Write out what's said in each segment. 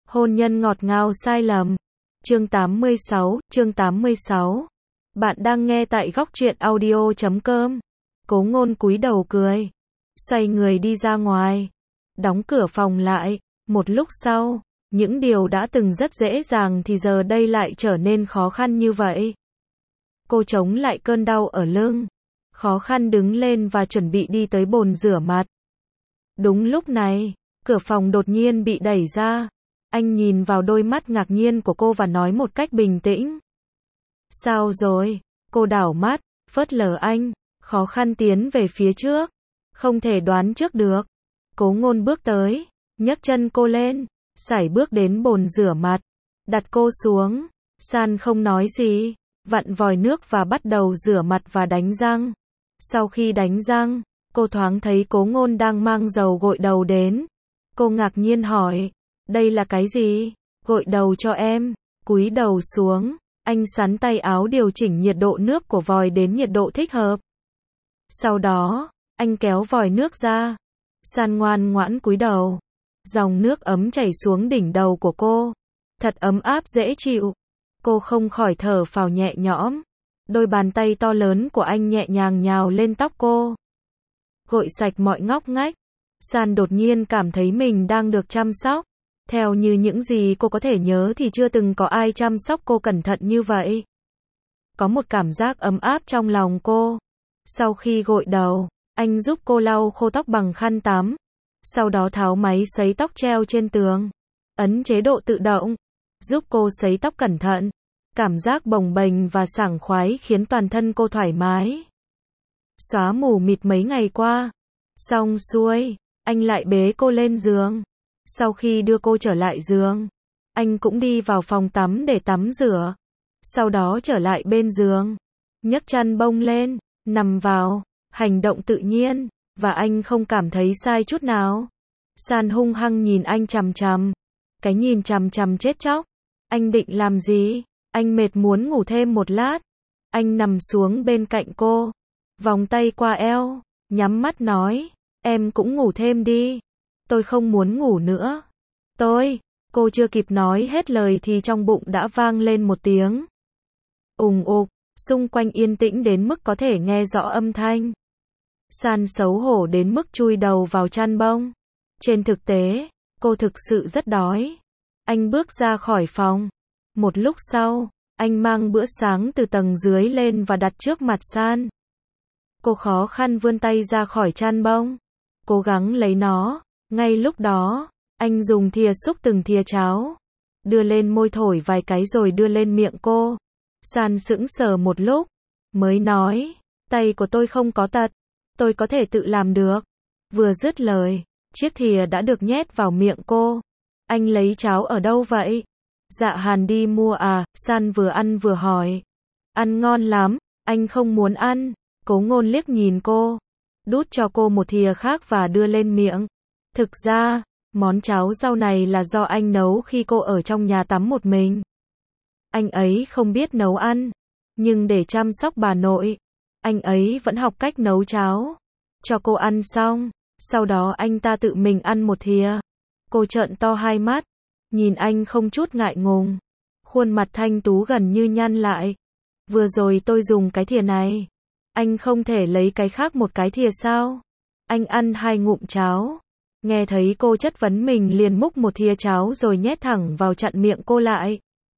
Hôn nhân ngọt ngào sai lầm. Chương 86. Bạn đang nghe tại góc truyện audio.com. Cố Ngôn cúi đầu cười, xoay người đi ra ngoài, đóng cửa phòng lại. Một lúc sau, những điều đã từng rất dễ dàng thì giờ đây lại trở nên khó khăn như vậy. Cô chống lại cơn đau ở lưng, khó khăn đứng lên và chuẩn bị đi tới bồn rửa mặt. Đúng lúc này, cửa phòng đột nhiên bị đẩy ra. Anh nhìn vào đôi mắt ngạc nhiên của cô và nói một cách bình tĩnh. Sao rồi? Cô đảo mắt, phớt lờ anh, khó khăn tiến về phía trước. Không thể đoán trước được. Cố Ngôn bước tới, nhấc chân cô lên, sải bước đến bồn rửa mặt, đặt cô xuống. San không nói gì, vặn vòi nước và bắt đầu rửa mặt và đánh răng. Sau khi đánh răng, cô thoáng thấy Cố Ngôn đang mang dầu gội đầu đến. Cô ngạc nhiên hỏi, đây là cái gì? Gội đầu cho em. Cúi đầu xuống, anh sắn tay áo điều chỉnh nhiệt độ nước của vòi đến nhiệt độ thích hợp. Sau đó, anh kéo vòi nước ra. San ngoan ngoãn cúi đầu. Dòng nước ấm chảy xuống đỉnh đầu của cô. Thật ấm áp dễ chịu. Cô không khỏi thở phào nhẹ nhõm. Đôi bàn tay to lớn của anh nhẹ nhàng nhào lên tóc cô, gội sạch mọi ngóc ngách. San đột nhiên cảm thấy mình đang được chăm sóc. Theo như những gì cô có thể nhớ thì chưa từng có ai chăm sóc cô cẩn thận như vậy. Có một cảm giác ấm áp trong lòng cô. Sau khi gội đầu, anh giúp cô lau khô tóc bằng khăn tắm. Sau đó tháo máy sấy tóc treo trên tường, ấn chế độ tự động, giúp cô sấy tóc cẩn thận. Cảm giác bồng bềnh và sảng khoái khiến toàn thân cô thoải mái. Xóa mù mịt mấy ngày qua. Xong xuôi, anh lại bế cô lên giường. Sau khi đưa cô trở lại giường, anh cũng đi vào phòng tắm để tắm rửa. Sau đó trở lại bên giường, nhấc chăn bông lên, nằm vào, hành động tự nhiên, và anh không cảm thấy sai chút nào. San hung hăng nhìn anh chằm chằm. Cái nhìn chằm chằm chết chóc. Anh định làm gì? Anh mệt muốn ngủ thêm một lát. Anh nằm xuống bên cạnh cô, vòng tay qua eo, nhắm mắt nói, em cũng ngủ thêm đi. Tôi không muốn ngủ nữa. Cô chưa kịp nói hết lời thì trong bụng đã vang lên một tiếng ùng ục, xung quanh yên tĩnh đến mức có thể nghe rõ âm thanh. San xấu hổ đến mức chui đầu vào chăn bông. Trên thực tế, cô thực sự rất đói. Anh bước ra khỏi phòng. Một lúc sau, anh mang bữa sáng từ tầng dưới lên và đặt trước mặt San. Cô khó khăn vươn tay ra khỏi chăn bông, cố gắng lấy nó. Ngay lúc đó, anh dùng thìa xúc từng thìa cháo, đưa lên môi thổi vài cái rồi đưa lên miệng cô. San sững sờ một lúc, mới nói, tay của tôi không có tật, tôi có thể tự làm được. Vừa dứt lời, chiếc thìa đã được nhét vào miệng cô. Anh lấy cháo ở đâu vậy? Dạ Hàn đi mua à? San vừa ăn vừa hỏi. Ăn ngon lắm, anh không muốn ăn. Cố Ngôn liếc nhìn cô, đút cho cô một thìa khác và đưa lên miệng. Thực ra, món cháo rau này là do anh nấu khi cô ở trong nhà tắm một mình. Anh ấy không biết nấu ăn, nhưng để chăm sóc bà nội, anh ấy vẫn học cách nấu cháo cho cô ăn xong. Sau đó anh ta tự mình ăn một thìa. Cô trợn to hai mắt, nhìn anh không chút ngại ngùng. Khuôn mặt thanh tú gần như nhăn lại. Vừa rồi tôi dùng cái thìa này. Anh không thể lấy cái khác một cái thìa sao? Anh ăn 2 ngụm cháo. Nghe thấy cô chất vấn mình liền múc một thìa cháo rồi nhét thẳng vào chặn miệng cô lại.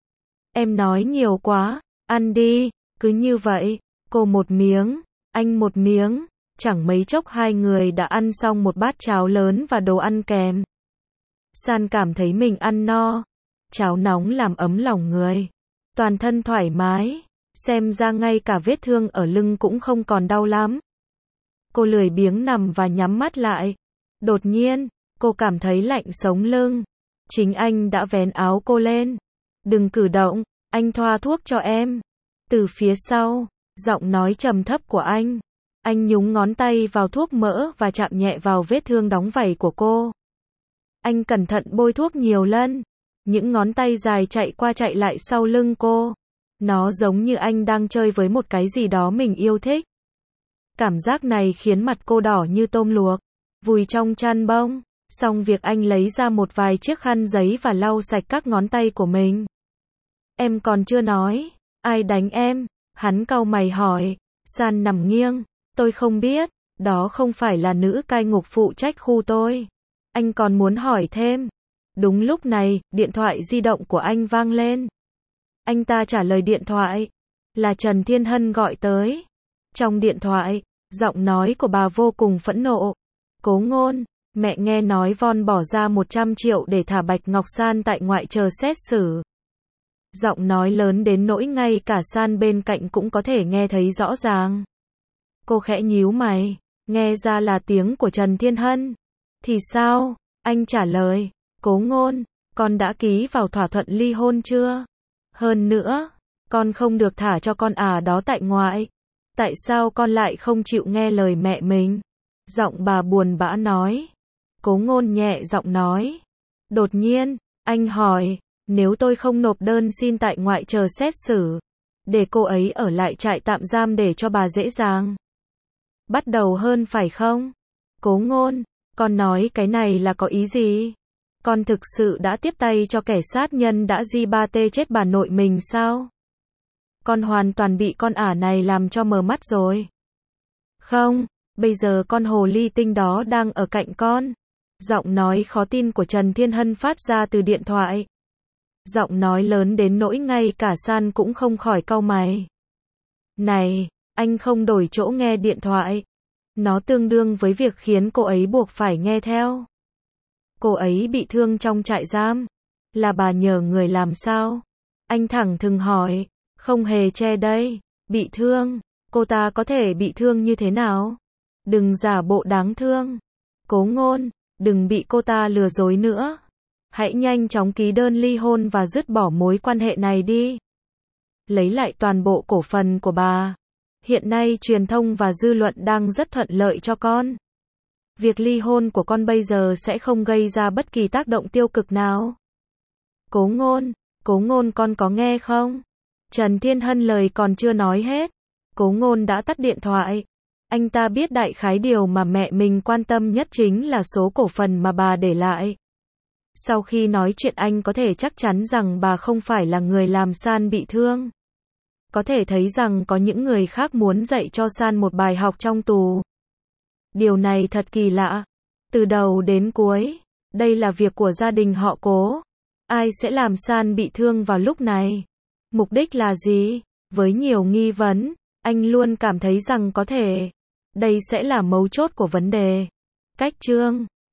Em nói nhiều quá, ăn đi. Cứ như vậy, cô một miếng, anh một miếng. Chẳng mấy chốc hai người đã ăn xong một bát cháo lớn và đồ ăn kèm. San cảm thấy mình ăn no. Cháo nóng làm ấm lòng người. Toàn thân thoải mái. Xem ra ngay cả vết thương ở lưng cũng không còn đau lắm. Cô lười biếng nằm và nhắm mắt lại. Đột nhiên, cô cảm thấy lạnh sống lưng. Chính anh đã vén áo cô lên. Đừng cử động, anh thoa thuốc cho em. Từ phía sau, giọng nói trầm thấp của anh. Anh nhúng ngón tay vào thuốc mỡ và chạm nhẹ vào vết thương đóng vảy của cô. Anh cẩn thận bôi thuốc nhiều lần. Những ngón tay dài chạy qua chạy lại sau lưng cô. Nó giống như anh đang chơi với một cái gì đó mình yêu thích. Cảm giác này khiến mặt cô đỏ như tôm luộc. Vùi trong chăn bông, Xong việc anh lấy ra một vài chiếc khăn giấy và lau sạch các ngón tay của mình. Em còn chưa nói, ai đánh em? Hắn cau mày hỏi. San nằm nghiêng. Tôi không biết, đó không phải là nữ cai ngục phụ trách khu tôi. Anh còn muốn hỏi thêm. Đúng lúc này, điện thoại di động của anh vang lên. Anh ta trả lời điện thoại. Là Trần Thiên Hân gọi tới. Trong điện thoại, giọng nói của bà vô cùng phẫn nộ. Cố Ngôn, mẹ nghe nói Von bỏ ra 100 triệu để thả Bạch Ngọc San tại ngoại chờ xét xử. Giọng nói lớn đến nỗi ngay cả San bên cạnh cũng có thể nghe thấy rõ ràng. Cô khẽ nhíu mày, nghe ra là tiếng của Trần Thiên Hân. Thì sao? Anh trả lời. Cố Ngôn, con đã ký vào thỏa thuận ly hôn chưa? Hơn nữa, con không được thả cho con đó tại ngoại. Tại sao con lại không chịu nghe lời mẹ mình? Giọng bà buồn bã nói. Cố Ngôn nhẹ giọng nói. Đột nhiên, anh hỏi, nếu tôi không nộp đơn xin tại ngoại chờ xét xử, để cô ấy ở lại trại tạm giam để cho bà dễ dàng bắt đầu hơn phải không? Cố Ngôn, con nói cái này là có ý gì? Con thực sự đã tiếp tay cho kẻ sát nhân đã di ba tê chết bà nội mình sao? Con hoàn toàn bị con này làm cho mờ mắt rồi. Không, bây giờ con hồ ly tinh đó đang ở cạnh con. Giọng nói khó tin của Trần Thiên Hân phát ra từ điện thoại. Giọng nói lớn đến nỗi ngay cả San cũng không khỏi cau mày. Này, anh không đổi chỗ nghe điện thoại. Nó tương đương với việc khiến cô ấy buộc phải nghe theo. Cô ấy bị thương trong trại giam. Là bà nhờ người làm sao? Anh thẳng thừng hỏi. Không hề che đây. Bị thương. Cô ta có thể bị thương như thế nào? Đừng giả bộ đáng thương. Cố Ngôn, đừng bị cô ta lừa dối nữa. Hãy nhanh chóng ký đơn ly hôn và dứt bỏ mối quan hệ này đi. Lấy lại toàn bộ cổ phần của bà. Hiện nay truyền thông và dư luận đang rất thuận lợi cho con. Việc ly hôn của con bây giờ sẽ không gây ra bất kỳ tác động tiêu cực nào. Cố Ngôn con có nghe không? Trần Thiên Hân lời còn chưa nói hết. Cố Ngôn đã tắt điện thoại. Anh ta biết đại khái điều mà mẹ mình quan tâm nhất chính là số cổ phần mà bà để lại. Sau khi nói chuyện anh có thể chắc chắn rằng bà không phải là người làm San bị thương. Có thể thấy rằng có những người khác muốn dạy cho San một bài học trong tù. Điều này thật kỳ lạ. Từ đầu đến cuối, đây là việc của gia đình họ Cố. Ai sẽ làm San bị thương vào lúc này? Mục đích là gì? Với nhiều nghi vấn, anh luôn cảm thấy rằng có thể đây sẽ là mấu chốt của vấn đề. Cách chương